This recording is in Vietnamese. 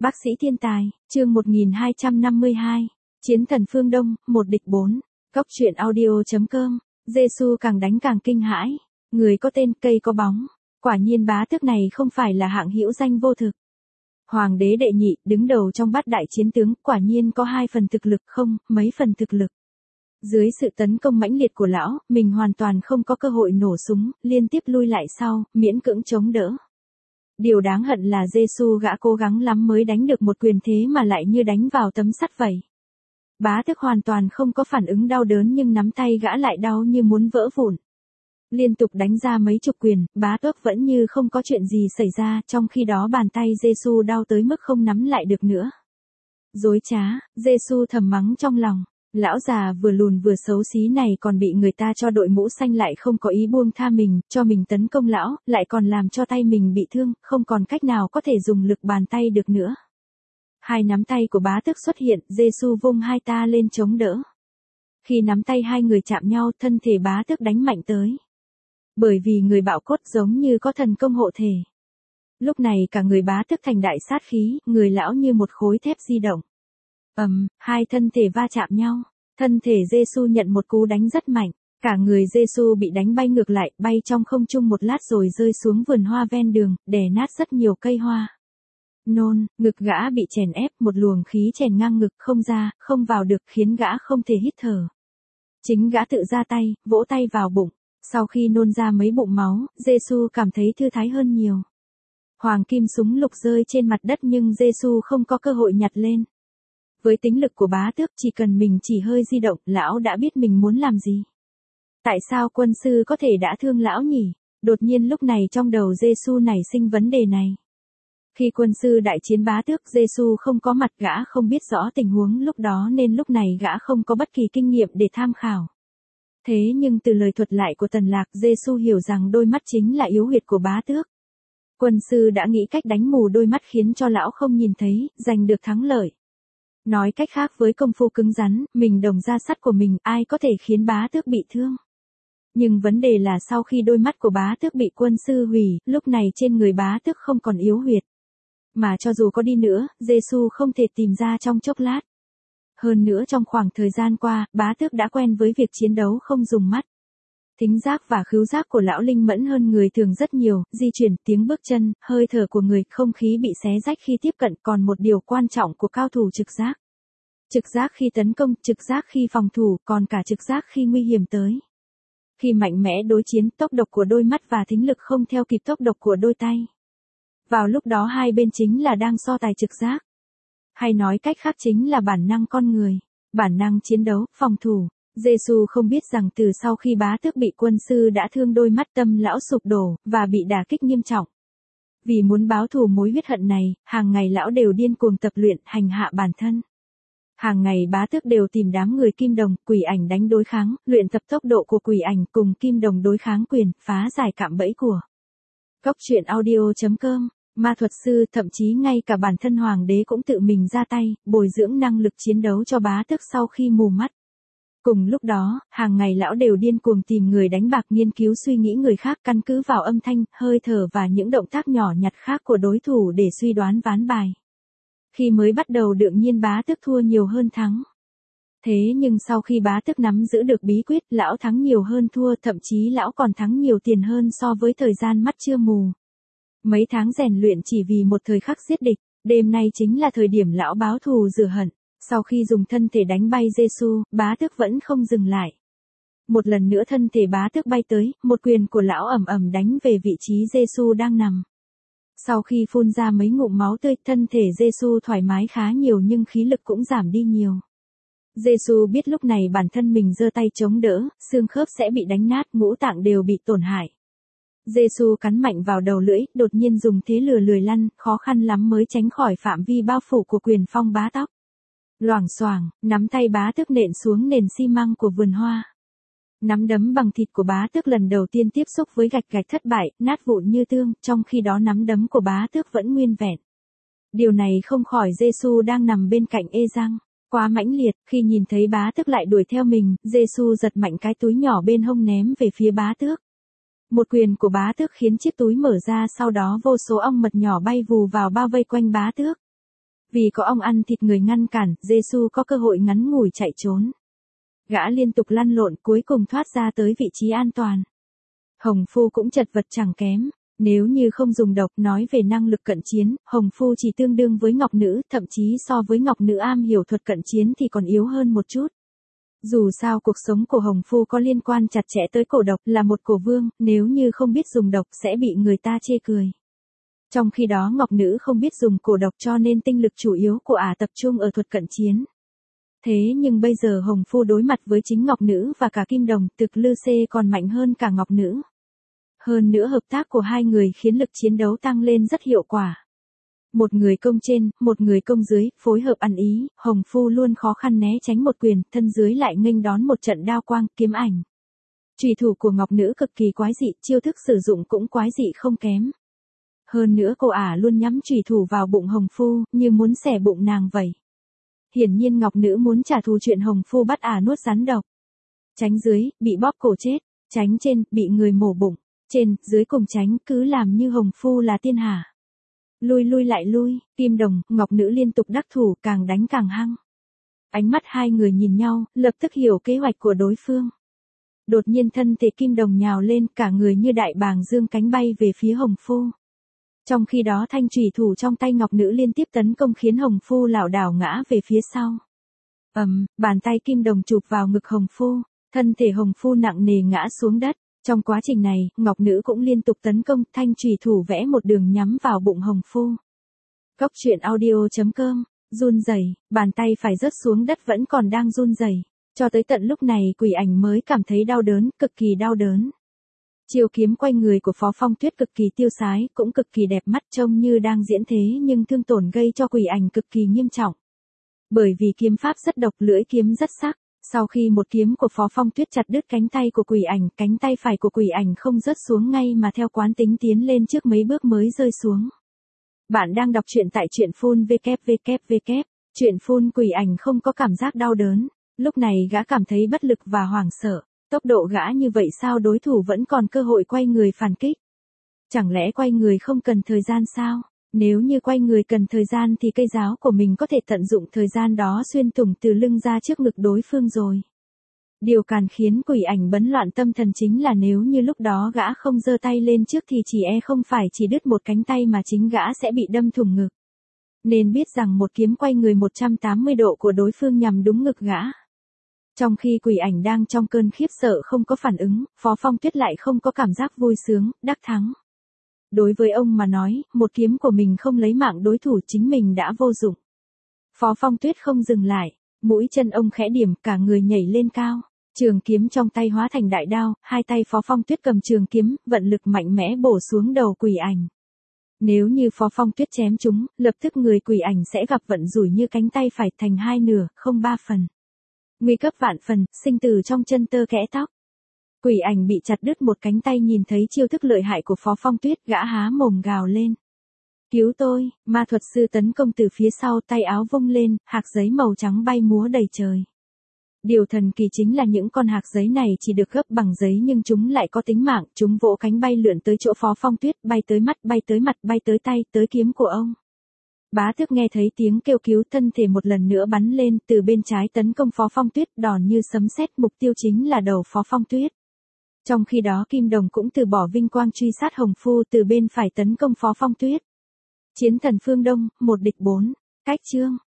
Bác sĩ thiên tài, chương 1252. Chiến thần phương Đông, một địch 4. Góc truyện audio.com. Giê-xu càng đánh càng kinh hãi. Người có tên, cây có bóng. Quả nhiên bá tước này không phải là hạng hữu danh vô thực. Hoàng đế đệ nhị, đứng đầu trong bát đại chiến tướng, quả nhiên có 2 phần thực lực không, mấy phần thực lực. Dưới sự tấn công mãnh liệt của lão, mình hoàn toàn không có cơ hội nổ súng, liên tiếp lui lại sau, miễn cưỡng chống đỡ. Điều đáng hận là Giê-xu gã cố gắng lắm mới đánh được một quyền thế mà lại như đánh vào tấm sắt vậy. Bá tước hoàn toàn không có phản ứng đau đớn nhưng nắm tay gã lại đau như muốn vỡ vụn. Liên tục đánh ra mấy chục quyền, bá tước vẫn như không có chuyện gì xảy ra, trong khi đó bàn tay Giê-xu đau tới mức không nắm lại được nữa. Dối trá, Giê-xu thầm mắng trong lòng. Lão già vừa lùn vừa xấu xí này còn bị người ta cho đội mũ xanh lại không có ý buông tha mình, cho mình tấn công lão, lại còn làm cho tay mình bị thương, không còn cách nào có thể dùng lực bàn tay được nữa. Hai nắm tay của bá tước xuất hiện, Giê-xu vung hai ta lên chống đỡ. Khi nắm tay hai người chạm nhau, thân thể bá tước đánh mạnh tới. Bởi vì người bạo cốt giống như có thần công hộ thể. Lúc này cả người bá tước thành đại sát khí, người lão như một khối thép di động. Hai thân thể va chạm nhau. Thân thể Giê-xu nhận một cú đánh rất mạnh. Cả người Giê-xu bị đánh bay ngược lại, bay trong không trung một lát rồi rơi xuống vườn hoa ven đường, đè nát rất nhiều cây hoa. Nôn, ngực gã bị chèn ép, một luồng khí chèn ngang ngực không ra, không vào được khiến gã không thể hít thở. Chính gã tự ra tay, vỗ tay vào bụng. Sau khi nôn ra mấy bụng máu, Giê-xu cảm thấy thư thái hơn nhiều. Hoàng kim súng lục rơi trên mặt đất nhưng Giê-xu không có cơ hội nhặt lên. Với tính lực của bá tước chỉ cần mình chỉ hơi di động, lão đã biết mình muốn làm gì. Tại sao quân sư có thể đã thương lão nhỉ? Đột nhiên lúc này trong đầu Giê-xu nảy sinh vấn đề này. Khi quân sư đại chiến bá tước, Giê-xu không có mặt, gã không biết rõ tình huống lúc đó nên lúc này gã không có bất kỳ kinh nghiệm để tham khảo. Thế nhưng từ lời thuật lại của Tần Lạc, Giê-xu hiểu rằng đôi mắt chính là yếu huyệt của bá tước. Quân sư đã nghĩ cách đánh mù đôi mắt khiến cho lão không nhìn thấy, giành được thắng lợi. Nói cách khác với công phu cứng rắn, mình đồng da sắt của mình, ai có thể khiến bá tước bị thương. Nhưng vấn đề là sau khi đôi mắt của bá tước bị quân sư hủy, lúc này trên người bá tước không còn yếu huyệt. Mà cho dù có đi nữa, Giê-xu không thể tìm ra trong chốc lát. Hơn nữa trong khoảng thời gian qua, bá tước đã quen với việc chiến đấu không dùng mắt. Thính giác và khứu giác của lão linh mẫn hơn người thường rất nhiều, di chuyển, tiếng bước chân, hơi thở của người, không khí bị xé rách khi tiếp cận, còn một điều quan trọng của cao thủ trực giác. Trực giác khi tấn công, trực giác khi phòng thủ, còn cả trực giác khi nguy hiểm tới. Khi mạnh mẽ đối chiến, tốc độ của đôi mắt và thính lực không theo kịp tốc độ của đôi tay. Vào lúc đó hai bên chính là đang so tài trực giác. Hay nói cách khác chính là bản năng con người, bản năng chiến đấu, phòng thủ. Giê-xu không biết rằng từ sau khi bá tước bị quân sư đã thương đôi mắt, tâm lão sụp đổ, và bị đả kích nghiêm trọng. Vì muốn báo thù mối huyết hận này, hàng ngày lão đều điên cuồng tập luyện, hành hạ bản thân. Hàng ngày bá tước đều tìm đám người kim đồng, quỷ ảnh đánh đối kháng, luyện tập tốc độ của quỷ ảnh cùng kim đồng đối kháng quyền, phá giải cạm bẫy của. Góc truyện audio.com. Ma thuật sư, thậm chí ngay cả bản thân hoàng đế cũng tự mình ra tay, bồi dưỡng năng lực chiến đấu cho bá tước sau khi mù mắt. Cùng lúc đó, hàng ngày lão đều điên cuồng tìm người đánh bạc, nghiên cứu suy nghĩ người khác, căn cứ vào âm thanh, hơi thở và những động tác nhỏ nhặt khác của đối thủ để suy đoán ván bài. Khi mới bắt đầu đương nhiên bá tước thua nhiều hơn thắng. Thế nhưng sau khi bá tước nắm giữ được bí quyết, lão thắng nhiều hơn thua, thậm chí lão còn thắng nhiều tiền hơn so với thời gian mắt chưa mù. Mấy tháng rèn luyện chỉ vì một thời khắc giết địch, đêm nay chính là thời điểm lão báo thù rửa hận. Sau khi dùng thân thể đánh bay Giê-xu, bá tước vẫn không dừng lại. Một lần nữa thân thể bá tước bay tới, một quyền của lão ầm ầm đánh về vị trí Giê-xu đang nằm. Sau khi phun ra mấy ngụm máu tươi, thân thể Giê-xu thoải mái khá nhiều nhưng khí lực cũng giảm đi nhiều. Giê-xu biết lúc này bản thân mình giơ tay chống đỡ, xương khớp sẽ bị đánh nát, ngũ tạng đều bị tổn hại. Giê-xu cắn mạnh vào đầu lưỡi, đột nhiên dùng thế lười lăn, khó khăn lắm mới tránh khỏi phạm vi bao phủ của quyền phong bá tóc. Loảng xoảng, nắm tay bá tước nện xuống nền xi măng của vườn hoa. Nắm đấm bằng thịt của bá tước lần đầu tiên tiếp xúc với gạch thất bại, nát vụn như tương, trong khi đó nắm đấm của bá tước vẫn nguyên vẹn. Điều này không khỏi Giê-xu đang nằm bên cạnh ê răng. Quá mãnh liệt, khi nhìn thấy bá tước lại đuổi theo mình, Giê-xu giật mạnh cái túi nhỏ bên hông ném về phía bá tước. Một quyền của bá tước khiến chiếc túi mở ra, sau đó vô số ong mật nhỏ bay vù vào bao vây quanh bá tước. Vì có ong ăn thịt người ngăn cản, Giê-xu có cơ hội ngắn ngủi chạy trốn. Gã liên tục lăn lộn cuối cùng thoát ra tới vị trí an toàn. Hồng Phu cũng chật vật chẳng kém. Nếu như không dùng độc, nói về năng lực cận chiến, Hồng Phu chỉ tương đương với Ngọc Nữ, thậm chí so với Ngọc Nữ am hiểu thuật cận chiến thì còn yếu hơn một chút. Dù sao cuộc sống của Hồng Phu có liên quan chặt chẽ tới cổ độc, là một cổ vương, nếu như không biết dùng độc sẽ bị người ta chê cười. Trong khi đó Ngọc Nữ không biết dùng cổ độc cho nên tinh lực chủ yếu của ả tập trung ở thuật cận chiến. Thế nhưng bây giờ Hồng Phu đối mặt với chính Ngọc Nữ và cả Kim Đồng, thực Lư Xê còn mạnh hơn cả Ngọc Nữ. Hơn nữa hợp tác của hai người khiến lực chiến đấu tăng lên rất hiệu quả. Một người công trên, một người công dưới, phối hợp ăn ý, Hồng Phu luôn khó khăn né tránh một quyền, thân dưới lại nghênh đón một trận đao quang, kiếm ảnh. Chủy thủ của Ngọc Nữ cực kỳ quái dị, chiêu thức sử dụng cũng quái dị không kém. Hơn nữa cô ả luôn nhắm chủy thủ vào bụng Hồng Phu, như muốn xẻ bụng nàng vậy. Hiển nhiên Ngọc Nữ muốn trả thù chuyện Hồng Phu bắt ả nuốt rắn độc. Tránh dưới, bị bóp cổ chết, tránh trên, bị người mổ bụng, trên, dưới cùng tránh, cứ làm như Hồng Phu là tiên hạ. Lui lui lại lui, Kim Đồng, Ngọc Nữ liên tục đắc thủ, càng đánh càng hăng. Ánh mắt hai người nhìn nhau, lập tức hiểu kế hoạch của đối phương. Đột nhiên thân thể Kim Đồng nhào lên, cả người như đại bàng dương cánh bay về phía Hồng Phu. Trong khi đó thanh chủy thủ trong tay Ngọc Nữ liên tiếp tấn công khiến Hồng Phu lảo đảo ngã về phía sau. Bàn tay Kim Đồng chụp vào ngực Hồng Phu, thân thể Hồng Phu nặng nề ngã xuống đất. Trong quá trình này, Ngọc Nữ cũng liên tục tấn công, thanh chủy thủ vẽ một đường nhắm vào bụng Hồng Phu. Cốc truyện audio.com, run rẩy, bàn tay phải rớt xuống đất vẫn còn đang run rẩy. Cho tới tận lúc này Quỷ Ảnh mới cảm thấy đau đớn, cực kỳ đau đớn. Chiêu kiếm quanh người của Phó Phong Tuyết cực kỳ tiêu sái, cũng cực kỳ đẹp mắt trông như đang diễn thế nhưng thương tổn gây cho Quỷ Ảnh cực kỳ nghiêm trọng. Bởi vì kiếm pháp rất độc, lưỡi kiếm rất sắc. Sau khi một kiếm của Phó Phong Tuyết chặt đứt cánh tay của Quỷ Ảnh, cánh tay phải của Quỷ Ảnh không rớt xuống ngay mà theo quán tính tiến lên trước mấy bước mới rơi xuống. Bạn đang đọc truyện tại truyện phun www. Truyện phun Quỷ Ảnh không có cảm giác đau đớn. Lúc này gã cảm thấy bất lực và hoảng sợ. Tốc độ gã như vậy sao đối thủ vẫn còn cơ hội quay người phản kích? Chẳng lẽ quay người không cần thời gian sao? Nếu như quay người cần thời gian thì cây giáo của mình có thể tận dụng thời gian đó xuyên thủng từ lưng ra trước ngực đối phương rồi. Điều càng khiến Quỷ Ảnh bấn loạn tâm thần chính là nếu như lúc đó gã không giơ tay lên trước thì không phải chỉ đứt một cánh tay mà chính gã sẽ bị đâm thủng ngực. Nên biết rằng một kiếm quay người 180 độ của đối phương nhằm đúng ngực gã. Trong khi Quỷ Ảnh đang trong cơn khiếp sợ không có phản ứng, Phó Phong Tuyết lại không có cảm giác vui sướng, đắc thắng. Đối với ông mà nói, một kiếm của mình không lấy mạng đối thủ chính mình đã vô dụng. Phó Phong Tuyết không dừng lại, mũi chân ông khẽ điểm, cả người nhảy lên cao. Trường kiếm trong tay hóa thành đại đao, hai tay Phó Phong Tuyết cầm trường kiếm, vận lực mạnh mẽ bổ xuống đầu Quỷ Ảnh. Nếu như Phó Phong Tuyết chém chúng, lập tức người Quỷ Ảnh sẽ gặp vận rủi như cánh tay phải thành hai nửa, không ba phần. Nguy cấp vạn phần, sinh tử trong chân tơ kẽ tóc. Quỷ Ảnh bị chặt đứt một cánh tay nhìn thấy chiêu thức lợi hại của Phó Phong Tuyết, gã há mồm gào lên. Cứu tôi, ma thuật sư tấn công từ phía sau, tay áo vung lên, hạc giấy màu trắng bay múa đầy trời. Điều thần kỳ chính là những con hạc giấy này chỉ được gấp bằng giấy nhưng chúng lại có tính mạng, chúng vỗ cánh bay lượn tới chỗ Phó Phong Tuyết, bay tới mắt, bay tới mặt, bay tới tay, tới kiếm của ông. Bá Tước nghe thấy tiếng kêu cứu, thân thể một lần nữa bắn lên, từ bên trái tấn công Phó Phong Tuyết, đòn như sấm sét, mục tiêu chính là đầu Phó Phong Tuyết. Trong khi đó Kim Đồng cũng từ bỏ vinh quang truy sát Hồng Phu, từ bên phải tấn công Phó Phong Tuyết. Chiến thần phương Đông, 1 địch 4. Cách chương